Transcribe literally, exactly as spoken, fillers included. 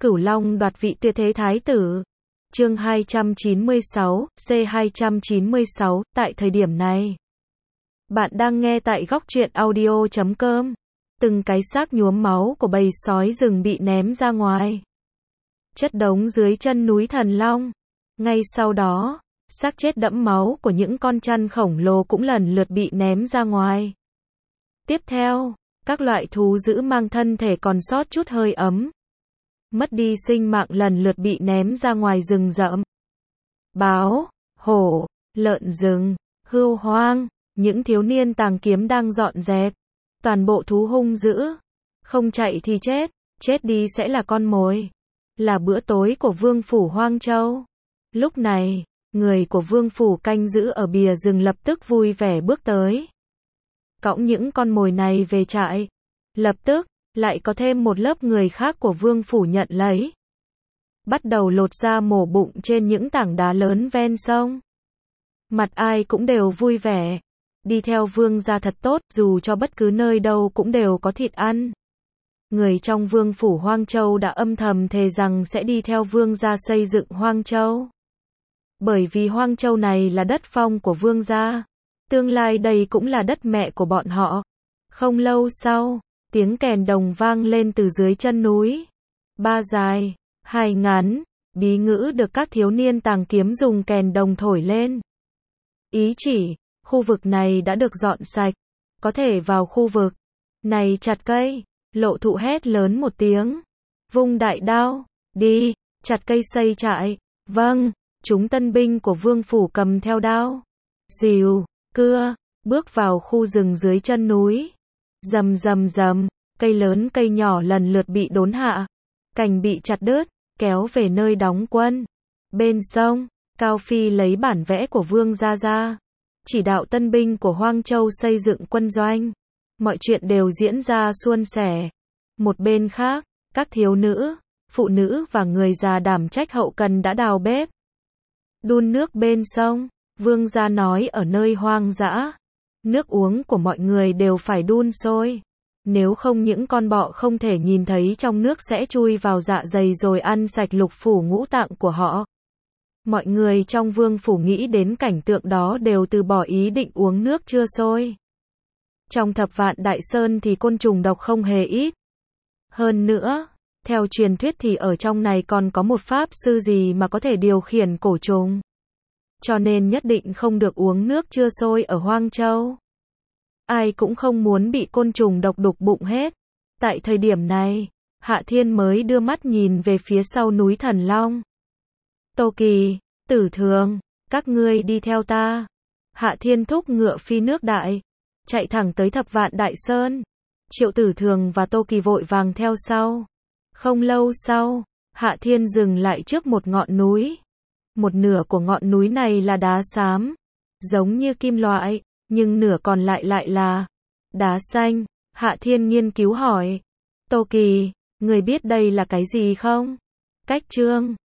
Cửu Long đoạt vị tuyệt thế thái tử. Chương hai trăm chín mươi sáu, C hai trăm chín mươi sáu, tại thời điểm này. Bạn đang nghe tại góc truyện audio chấm com. Từng cái xác nhuốm máu của bầy sói rừng bị ném ra ngoài. Chất đống dưới chân núi Thần Long. Ngay sau đó, xác chết đẫm máu của những con chăn khổng lồ cũng lần lượt bị ném ra ngoài. Tiếp theo, các loại thú dữ mang thân thể còn sót chút hơi ấm, mất đi sinh mạng lần lượt bị ném ra ngoài rừng rậm. Báo, hổ, lợn rừng, hươu hoang, những thiếu niên tàng kiếm đang dọn dẹp. Toàn bộ thú hung dữ. Không chạy thì chết, chết đi sẽ là con mồi. Là bữa tối của vương phủ Hoang Châu. Lúc này, người của vương phủ canh giữ ở bìa rừng lập tức vui vẻ bước tới. Cõng những con mồi này về trại. Lập tức, lại có thêm một lớp người khác của vương phủ nhận lấy. Bắt đầu lột ra mổ bụng trên những tảng đá lớn ven sông. Mặt ai cũng đều vui vẻ. Đi theo vương gia thật tốt, dù cho bất cứ nơi đâu cũng đều có thịt ăn. Người trong vương phủ Hoang Châu đã âm thầm thề rằng sẽ đi theo vương gia xây dựng Hoang Châu. Bởi vì Hoang Châu này là đất phong của vương gia. Tương lai đây cũng là đất mẹ của bọn họ. Không lâu sau, tiếng kèn đồng vang lên từ dưới chân núi. Ba dài, hai ngắn, bí ngữ được các thiếu niên tàng kiếm dùng kèn đồng thổi lên. Ý chỉ, khu vực này đã được dọn sạch, có thể vào khu vực này chặt cây. Lộ Thụ hét lớn một tiếng, vung đại đao, đi, chặt cây xây trại. Vâng, chúng tân binh của vương phủ cầm theo đao, rìu, cưa, bước vào khu rừng dưới chân núi. Rầm rầm rầm, cây lớn cây nhỏ lần lượt bị đốn hạ, cành bị chặt đứt, kéo về nơi đóng quân. Bên sông, Cao Phi lấy bản vẽ của vương gia ra, chỉ đạo tân binh của Hoang Châu xây dựng quân doanh. Mọi chuyện đều diễn ra suôn sẻ. Một bên khác, các thiếu nữ, phụ nữ và người già đảm trách hậu cần đã đào bếp, đun nước bên sông. Vương gia nói ở nơi hoang dã, nước uống của mọi người đều phải đun sôi. Nếu không những con bọ không thể nhìn thấy trong nước sẽ chui vào dạ dày rồi ăn sạch lục phủ ngũ tạng của họ. Mọi người trong vương phủ nghĩ đến cảnh tượng đó đều từ bỏ ý định uống nước chưa sôi. Trong Thập Vạn Đại Sơn thì côn trùng độc không hề ít. Hơn nữa, theo truyền thuyết thì ở trong này còn có một pháp sư gì mà có thể điều khiển cổ trùng. Cho nên nhất định không được uống nước chưa sôi ở Hoang Châu. Ai cũng không muốn bị côn trùng độc đục bụng hết. Tại thời điểm này, Hạ Thiên mới đưa mắt nhìn về phía sau núi Thần Long. Tô Kỳ, Tử Thường, các ngươi đi theo ta. Hạ Thiên thúc ngựa phi nước đại, chạy thẳng tới Thập Vạn Đại Sơn. Triệu Tử Thường và Tô Kỳ vội vàng theo sau. Không lâu sau, Hạ Thiên dừng lại trước một ngọn núi. Một nửa của ngọn núi này là đá xám, giống như kim loại, nhưng nửa còn lại lại là đá xanh. Hạ Thiên nghiên cứu hỏi, Tô Kỳ, người biết đây là cái gì không? Cách chương.